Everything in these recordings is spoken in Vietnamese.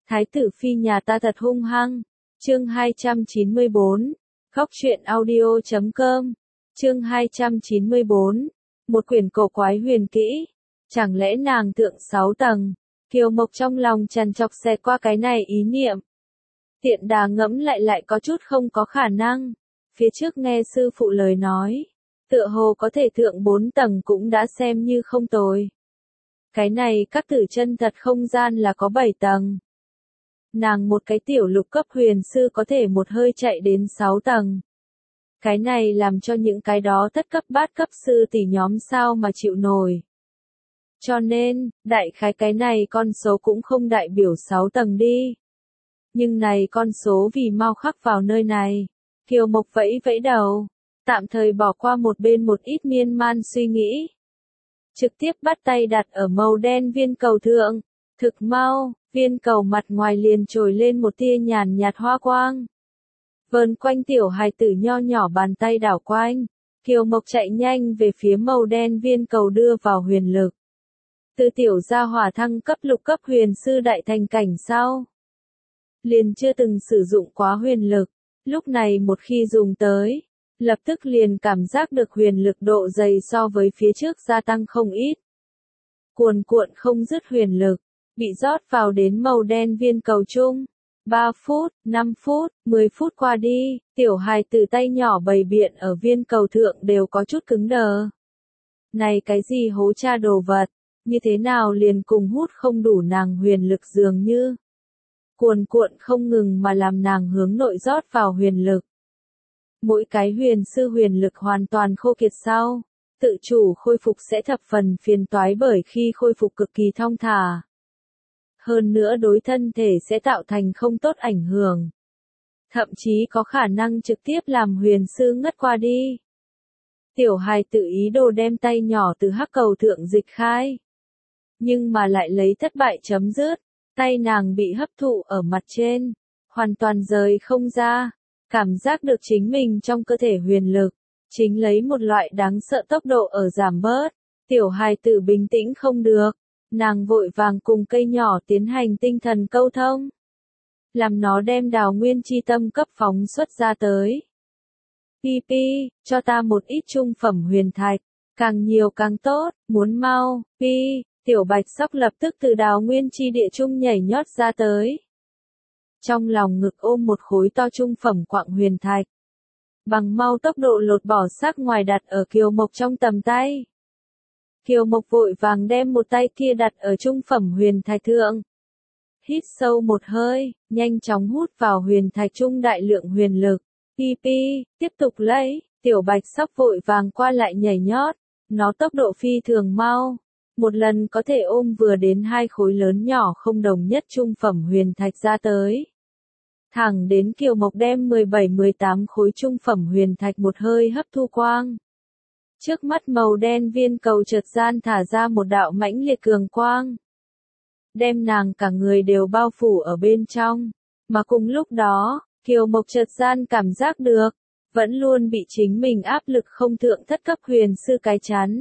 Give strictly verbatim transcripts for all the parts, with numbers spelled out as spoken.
Thái tử phi nhà ta thật hung hăng. Chương hai trăm chín mươi bốn. Góc truyện audio chấm com. Chương hai trăm chín mươi bốn. Một quyển cổ quái huyền kỹ. Chẳng lẽ nàng thượng sáu tầng? Kiều Mộc trong lòng trằn trọc xẹt qua cái này ý niệm. Tiện đà ngẫm lại lại có chút không có khả năng. Phía trước nghe sư phụ lời nói, tựa hồ có thể thượng bốn tầng cũng đã xem như không tồi. Cái này các tử chân thật không gian là có bảy tầng. Nàng một cái tiểu lục cấp huyền sư có thể một hơi chạy đến sáu tầng. Cái này làm cho những cái đó thất cấp bát cấp sư tỷ nhóm sao mà chịu nổi. Cho nên, đại khái cái này con số cũng không đại biểu sáu tầng đi. Nhưng này con số vì mau khắc vào nơi này. Kiều Mộc vẫy vẫy đầu, tạm thời bỏ qua một bên một ít miên man suy nghĩ. Trực tiếp bắt tay đặt ở màu đen viên cầu thượng. Thực mau, viên cầu mặt ngoài liền trồi lên một tia nhàn nhạt hoa quang. Vờn quanh tiểu hài tử nho nhỏ bàn tay đảo quanh. Kiều Mộc chạy nhanh về phía màu đen viên cầu đưa vào huyền lực. Từ tiểu gia hỏa thăng cấp lục cấp huyền sư đại thành cảnh sau. Liền chưa từng sử dụng quá huyền lực. Lúc này một khi dùng tới, lập tức liền cảm giác được huyền lực độ dày so với phía trước gia tăng không ít. Cuồn cuộn không dứt huyền lực, bị rót vào đến màu đen viên cầu chung. ba phút, năm phút, mười phút qua đi, tiểu hài tử tay nhỏ bầy biện ở viên cầu thượng đều có chút cứng đờ. Này cái gì hố cha đồ vật, như thế nào liền cùng hút không đủ nàng huyền lực dường như. Cuồn cuộn không ngừng mà làm nàng hướng nội rót vào huyền lực. Mỗi cái huyền sư huyền lực hoàn toàn khô kiệt sau, tự chủ khôi phục sẽ thập phần phiền toái bởi khi khôi phục cực kỳ thong thả. Hơn nữa đối thân thể sẽ tạo thành không tốt ảnh hưởng. Thậm chí có khả năng trực tiếp làm huyền sư ngất qua đi. Tiểu hài tự ý đồ đem tay nhỏ từ hắc cầu thượng dịch khai. Nhưng mà lại lấy thất bại chấm dứt. Tay nàng bị hấp thụ ở mặt trên, hoàn toàn rời không ra, cảm giác được chính mình trong cơ thể huyền lực, chính lấy một loại đáng sợ tốc độ ở giảm bớt, tiểu hài tử bình tĩnh không được, nàng vội vàng cùng cây nhỏ tiến hành tinh thần câu thông, làm nó đem đào nguyên chi tâm cấp phóng xuất ra tới. Pi pi, cho ta một ít trung phẩm huyền thạch, càng nhiều càng tốt, muốn mau, pi. Tiểu bạch sóc lập tức từ đào nguyên chi địa trung nhảy nhót ra tới. Trong lòng ngực ôm một khối to trung phẩm quặng huyền thạch. Bằng mau tốc độ lột bỏ xác ngoài đặt ở Kiều Mộc trong tầm tay. Kiều Mộc vội vàng đem một tay kia đặt ở trung phẩm huyền thạch thượng. Hít sâu một hơi, nhanh chóng hút vào huyền thạch trung đại lượng huyền lực. Pi pi, tiếp tục lấy, tiểu bạch sóc vội vàng qua lại nhảy nhót. Nó tốc độ phi thường mau. Một lần có thể ôm vừa đến hai khối lớn nhỏ không đồng nhất trung phẩm huyền thạch ra tới. Thẳng đến Kiều Mộc đem mười bảy mười tám khối trung phẩm huyền thạch một hơi hấp thu quang. Trước mắt màu đen viên cầu chợt gian thả ra một đạo mãnh liệt cường quang. Đem nàng cả người đều bao phủ ở bên trong. Mà cùng lúc đó, Kiều Mộc chợt gian cảm giác được, vẫn luôn bị chính mình áp lực không thượng thất cấp huyền sư cái chắn.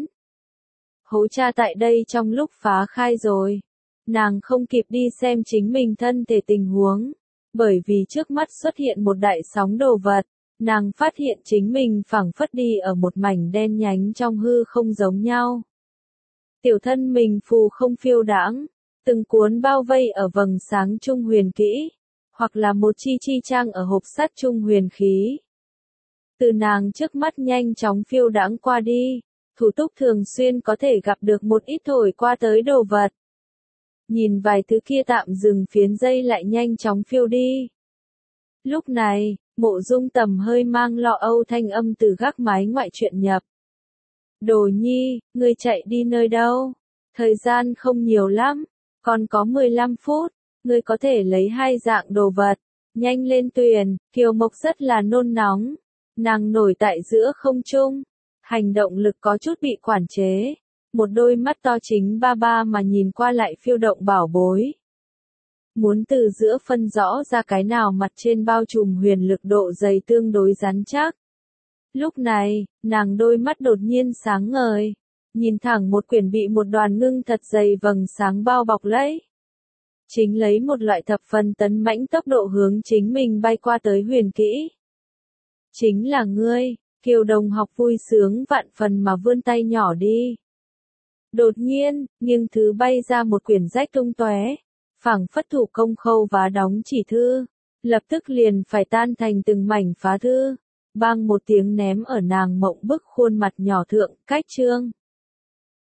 Hố cha tại đây trong lúc phá khai rồi. Nàng không kịp đi xem chính mình thân thể tình huống. Bởi vì trước mắt xuất hiện một đại sóng đồ vật. Nàng phát hiện chính mình phảng phất đi ở một mảnh đen nhánh trong hư không giống nhau. Tiểu thân mình phù không phiêu đãng. Từng cuốn bao vây ở vầng sáng trung huyền kỹ. Hoặc là một chi chi trang ở hộp sắt trung huyền khí. Từ nàng trước mắt nhanh chóng phiêu đãng qua đi. Thủ túc thường xuyên có thể gặp được một ít thổi qua tới đồ vật. Nhìn vài thứ kia tạm dừng phiến dây lại nhanh chóng phiêu đi. Lúc này, Mộ Dung Tầm hơi mang lo âu thanh âm từ gác mái ngoại chuyện nhập. Đồ nhi, ngươi chạy đi nơi đâu? Thời gian không nhiều lắm, còn có mười lăm phút, ngươi có thể lấy hai dạng đồ vật. Nhanh lên tuyền, Kiều Mộc rất là nôn nóng. Nàng nổi tại giữa không trung. Hành động lực có chút bị quản chế. Một đôi mắt to chính ba ba mà nhìn qua lại phiêu động bảo bối. Muốn từ giữa phân rõ ra cái nào mặt trên bao trùm huyền lực độ dày tương đối rắn chắc. Lúc này, nàng đôi mắt đột nhiên sáng ngời. Nhìn thẳng một quyển bị một đoàn ngưng thật dày vầng sáng bao bọc lấy. chính lấy một loại thập phần tấn mãnh tốc độ hướng chính mình bay qua tới Huyền Kỹ. Chính là ngươi, Kiều Đồng học vui sướng vạn phần mà vươn tay nhỏ đi. Đột nhiên, nghiêng thứ bay ra một quyển rách tung tóe, phảng phất thủ công khâu vá đóng chỉ thư, lập tức liền phải tan thành từng mảnh phá thư, bang một tiếng ném ở nàng mộng bức khuôn mặt nhỏ thượng, cách chương.